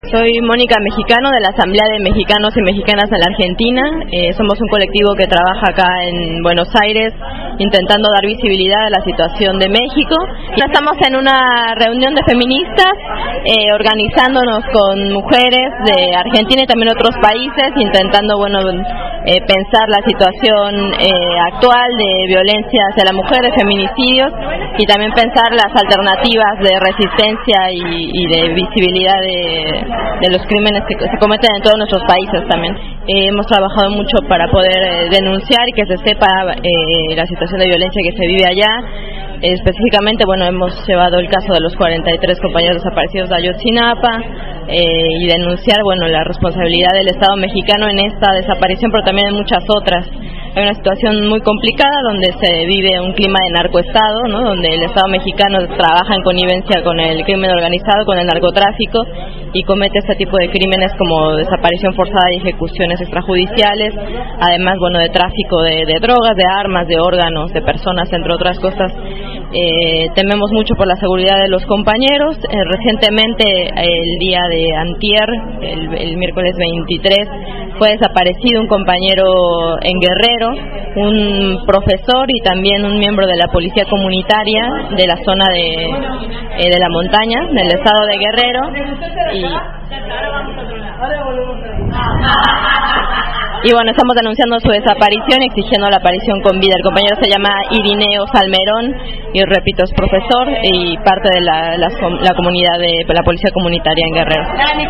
Soy Mónica Mexicano de la Asamblea de Mexicanos y Mexicanas en la Argentina. Somos un colectivo que trabaja acá en Buenos Aires intentando dar visibilidad a la situación de México. Estamos en una reunión de feministas organizándonos con mujeres de Argentina y también otros países intentando pensar la situación actual de violencia hacia la mujer, de feminicidios y también pensar las alternativas de resistencia y de visibilidad de los crímenes que se cometen en todos nuestros países también. Hemos trabajado mucho para poder denunciar y que se sepa la situación de violencia que se vive allá. Específicamente, hemos llevado el caso de los 43 compañeros desaparecidos de Ayotzinapa y denunciar, la responsabilidad del Estado mexicano en esta desaparición, pero también en muchas otras. Hay una situación muy complicada donde se vive un clima de narcoestado, ¿no? Donde el Estado mexicano trabaja en connivencia con el crimen organizado, con el narcotráfico y comete este tipo de crímenes como desaparición forzada y ejecuciones extrajudiciales, además de tráfico de drogas, de armas, de órganos, de personas, entre otras cosas. Tememos mucho por la seguridad de los compañeros. Recientemente, el día de antier, el miércoles 23, fue desaparecido un compañero en Guerrero, un profesor y también un miembro de la policía comunitaria de la zona de la montaña, del estado de Guerrero. Y estamos denunciando su desaparición, exigiendo la aparición con vida. El compañero se llama Irineo Salmerón y, repito, es profesor y parte de la comunidad de la policía comunitaria en Guerrero.